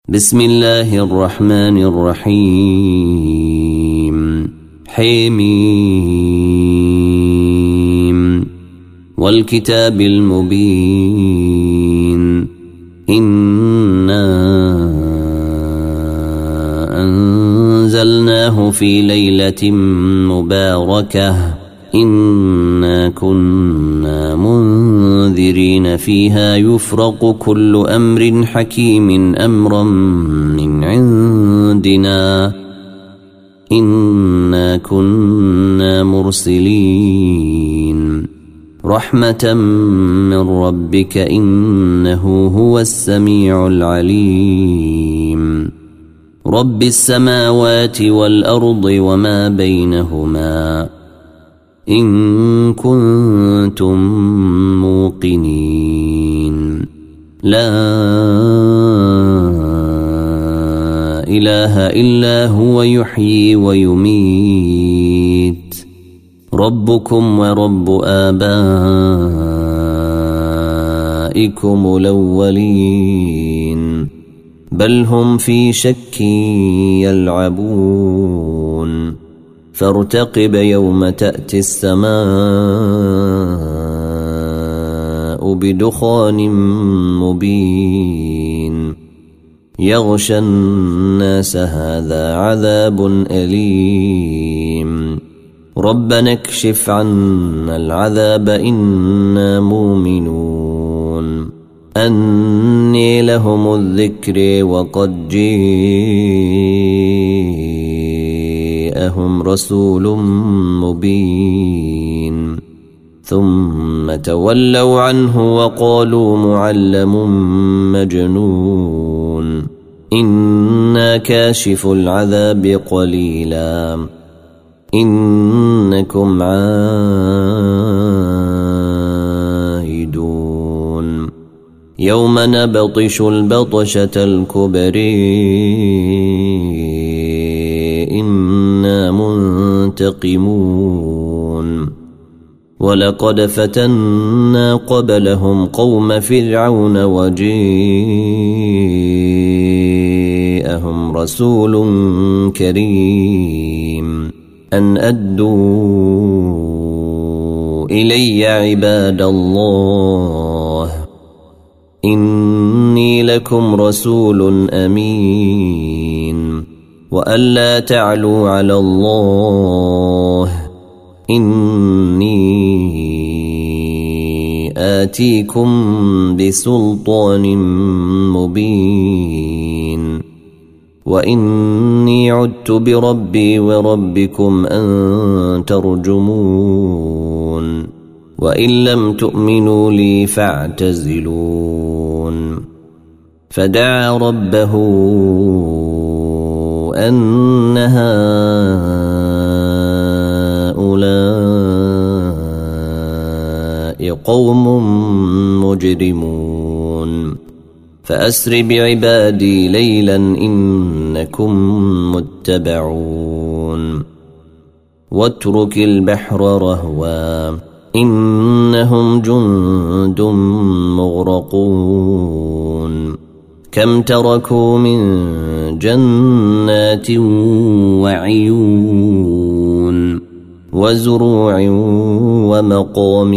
بسم الله الرحمن الرحيم حميم والكتاب المبين إنا أنزلناه في ليلة مباركة إنا كنا منذرين فيها يفرق كل أمر حكيم أمرا من عندنا إنا كنا مرسلين رحمة من ربك إنه هو السميع العليم رب السماوات والأرض وما بينهما إن كنتم موقنين لا إله إلا هو يحيي ويميت ربكم ورب آبائكم الأولين بل هم في شك يلعبون فارتقب يوم تأتي السماء بدخان مبين يغشى الناس هذا عذاب أليم ربنا اكشف عنا العذاب إنا مؤمنون أني لهم الذكر وقد جاءهم رسول مبين ثم تولوا عنه وقالوا معلم مجنون إنا كاشف العذاب قليلا إنكم عائدون يوم نبطش البطشة الكبرى إنا منتقمون ولقد فتنا قبلهم قوم فرعون وجاءهم رسول كريم أن أدوا إلي عباد الله إني لكم رسول أمين وألا تعلوا على الله إني آتيكم بسلطان مبين وإني عدت بربي وربكم أن ترجمون وإن لم تؤمنوا لي فاعتزلون فدعا ربه أن هؤلاء قوم مجرمون فأسر بعبادي ليلا إنكم متبعون واترك البحر رهوا إنهم جند مغرقون كم تركوا من جنات وعيون وزروع ومقام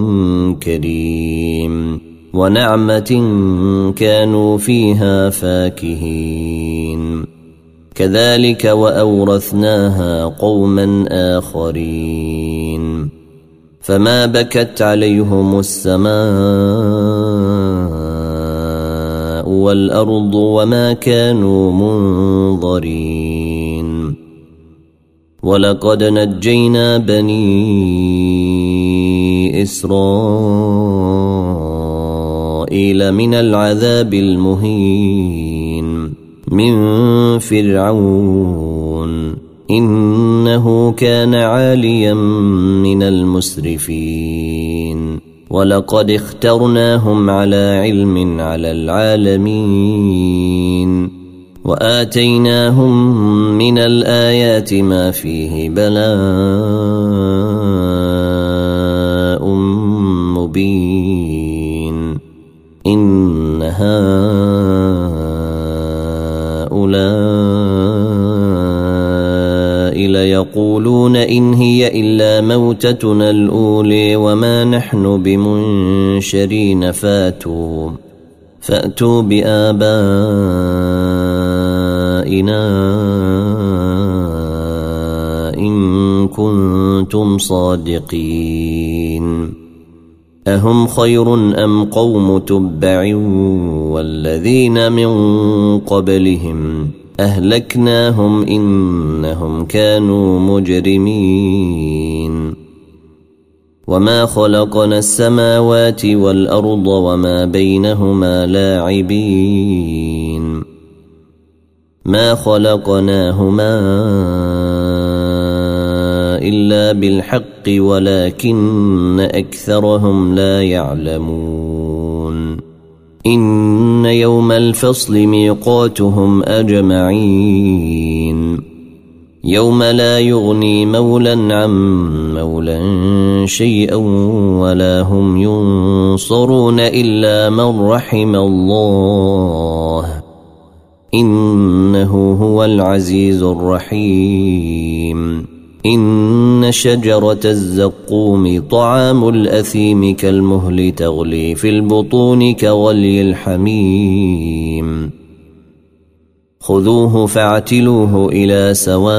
كريم ونعمة كانوا فيها فاكهين كذلك وأورثناها قوما آخرين فما بكت عليهم السماء والأرض وما كانوا منظرين ولقد نجينا بني إسرائيل من العذاب المهين من فرعون إنه كان عاليا من المسرفين ولقد اخترناهم على علم على العالمين وآتيناهم من الآيات ما فيه بلاء مبين إن هؤلاء يقولون إن هي إلا موتتنا الأولى وما نحن بمنشرين فأتوا بآبائنا إن كنتم صادقين أهم خير أم قوم تبع والذين من قبلهم أهلكناهم إنهم كانوا مجرمين وما خلقنا السماوات والأرض وما بينهما لاعبين ما خلقناهما إلا بالحق ولكن أكثرهم لا يعلمون إن يوم الفصل ميقاتهم أجمعين يوم لا يغني مولا عن مولا شيئا ولا هم ينصرون إلا من رحم الله إنه هو العزيز الرحيم إن شجرة الزقوم طعام الأثيم كالمهل تغلي في البطون كغلي الحميم خذوه فاعتلوه إلى سواء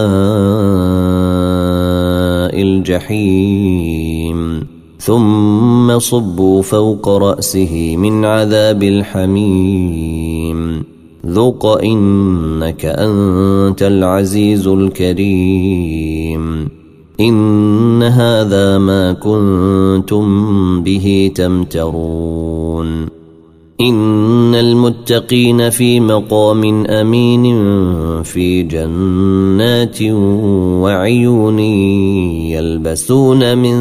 الجحيم ثم صبوا فوق رأسه من عذاب الحميم ذق إنك أنت العزيز الكريم إن هذا ما كنتم به تمترون إن المتقين في مقام أمين في جنات وعيون يلبسون من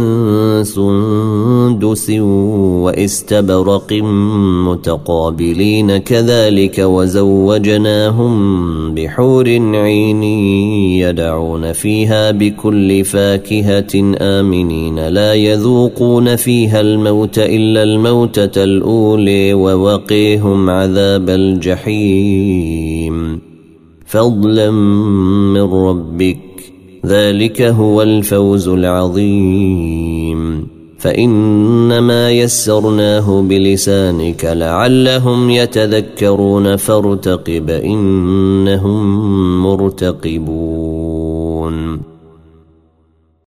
سندس واستبرق متقابلين كذلك وزوجناهم بحور عين يدعون فيها بكل فاكهة آمنين لا يذوقون فيها الموت إلا الموتة الأولى ووقيهم عذاب الجحيم فضلا من ربك ذلك هو الفوز العظيم فإنما يسرناه بلسانك لعلهم يتذكرون فارتقب إنهم مرتقبون